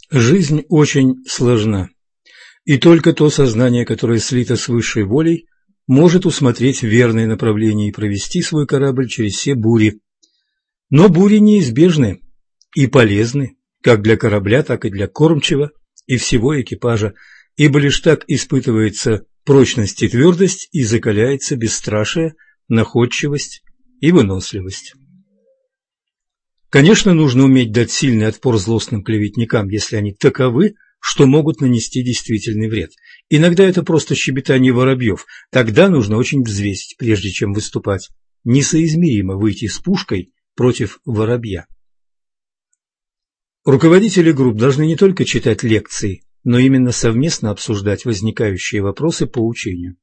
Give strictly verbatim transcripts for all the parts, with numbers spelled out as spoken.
Жизнь очень сложна, и только то сознание, которое слито с высшей волей, может усмотреть верное направление и провести свой корабль через все бури. Но бури неизбежны и полезны как для корабля, так и для кормчего и всего экипажа, ибо лишь так испытывается прочность и твердость и закаляется бесстрашие, находчивость и выносливость. Конечно, нужно уметь дать сильный отпор злостным клеветникам, если они таковы, что могут нанести действительный вред. Иногда это просто щебетание воробьев, тогда нужно очень взвесить, прежде чем выступать. Несоизмеримо выйти с пушкой против воробья. Руководители групп должны не только читать лекции, но именно совместно обсуждать возникающие вопросы по учению.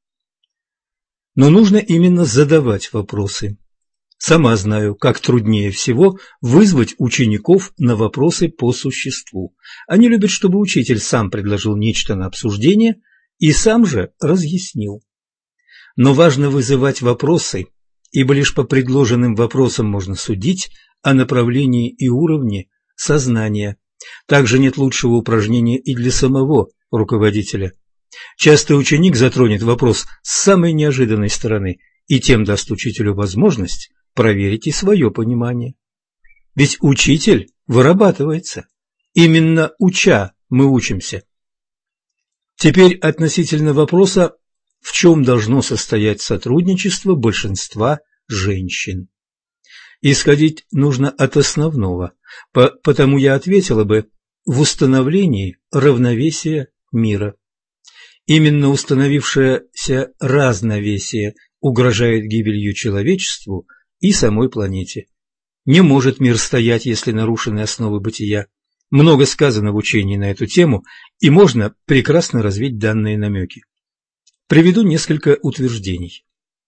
Но нужно именно задавать вопросы. Сама знаю, как труднее всего вызвать учеников на вопросы по существу. Они любят, чтобы учитель сам предложил нечто на обсуждение и сам же разъяснил. Но важно вызывать вопросы, ибо лишь по предложенным вопросам можно судить о направлении и уровне сознания. Также нет лучшего упражнения и для самого руководителя. Часто ученик затронет вопрос с самой неожиданной стороны и тем даст учителю возможность проверить и свое понимание. Ведь учитель вырабатывается. Именно уча мы учимся. Теперь относительно вопроса, в чем должно состоять сотрудничество большинства женщин. Исходить нужно от основного, потому я ответила бы в установлении равновесия мира. Именно установившееся разновесие угрожает гибелью человечеству и самой планете. Не может мир стоять, если нарушены основы бытия. Много сказано в учении на эту тему, и можно прекрасно развить данные намеки. Приведу несколько утверждений.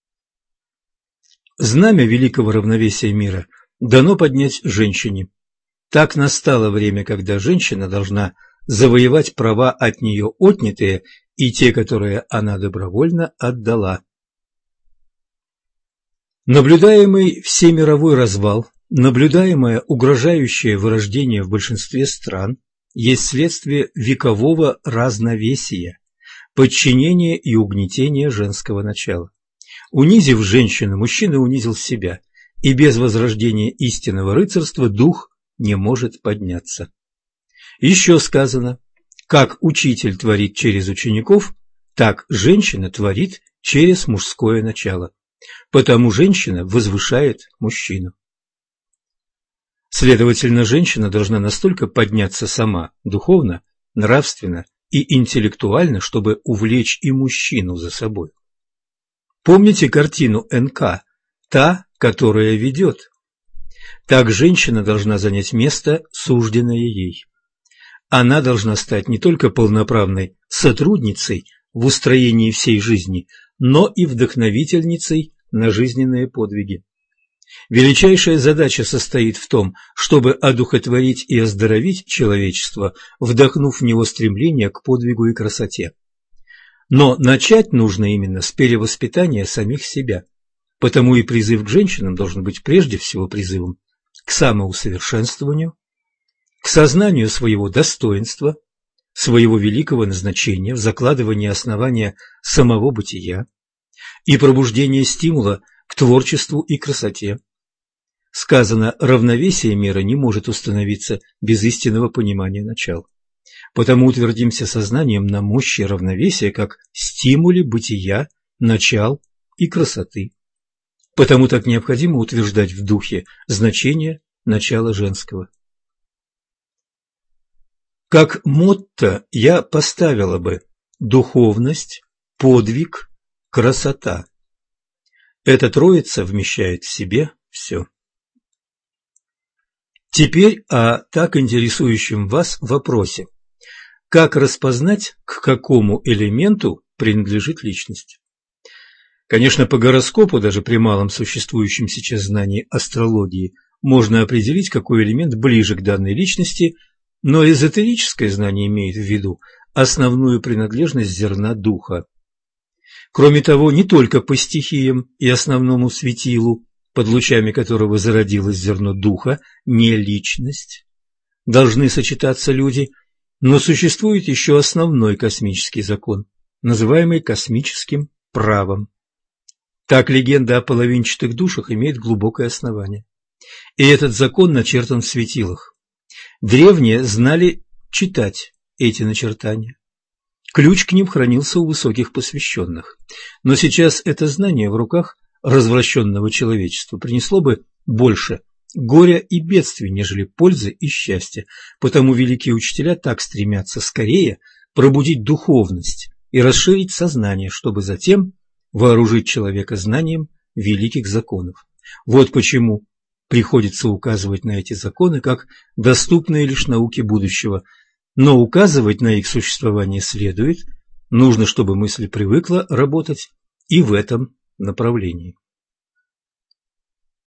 Знамя великого равновесия мира дано поднять женщине. Так настало время, когда женщина должна завоевать права от нее отнятые и те, которые она добровольно отдала. Наблюдаемый всемировой развал, наблюдаемое угрожающее вырождение в большинстве стран есть следствие векового разновесия, подчинения и угнетения женского начала. Унизив женщину, мужчина унизил себя, и без возрождения истинного рыцарства дух не может подняться. Еще сказано, как учитель творит через учеников, так женщина творит через мужское начало. Потому женщина возвышает мужчину. Следовательно, женщина должна настолько подняться сама духовно, нравственно и интеллектуально, чтобы увлечь и мужчину за собой. Помните картину эн ка «Та, которая ведет»? Так женщина должна занять место, сужденное ей. Она должна стать не только полноправной сотрудницей в устроении всей жизни, но и вдохновительницей на жизненные подвиги. Величайшая задача состоит в том, чтобы одухотворить и оздоровить человечество, вдохнув в него стремление к подвигу и красоте. Но начать нужно именно с перевоспитания самих себя, потому и призыв к женщинам должен быть прежде всего призывом к самоусовершенствованию, к сознанию своего достоинства, своего великого назначения в закладывании основания самого бытия и пробуждение стимула к творчеству и красоте. Сказано, равновесие мира не может установиться без истинного понимания начала. Потому утвердимся сознанием на мощи равновесия как стимуле бытия, начал и красоты. Потому так необходимо утверждать в духе значение начала женского. Как мотто я поставила бы духовность, подвиг, красота. Эта троица вмещает в себе все. Теперь о так интересующем вас вопросе. Как распознать, к какому элементу принадлежит личность? Конечно, по гороскопу, даже при малом существующем сейчас знании астрологии, можно определить, какой элемент ближе к данной личности, но эзотерическое знание имеет в виду основную принадлежность зерна духа. Кроме того, не только по стихиям и основному светилу, под лучами которого зародилось зерно духа, не личность, должны сочетаться люди, Но существует еще основной космический закон, называемый космическим правом. Так легенда о половинчатых душах имеет глубокое основание. И этот закон начертан в светилах. Древние знали читать эти начертания. Ключ к ним хранился у высоких посвященных. Но сейчас это знание в руках развращенного человечества принесло бы больше горя и бедствий, нежели пользы и счастья. Потому великие учителя так стремятся скорее пробудить духовность и расширить сознание, чтобы затем вооружить человека знанием великих законов. Вот почему приходится указывать на эти законы как доступные лишь науке будущего. Но указывать на их существование следует, нужно, чтобы мысль привыкла работать и в этом направлении.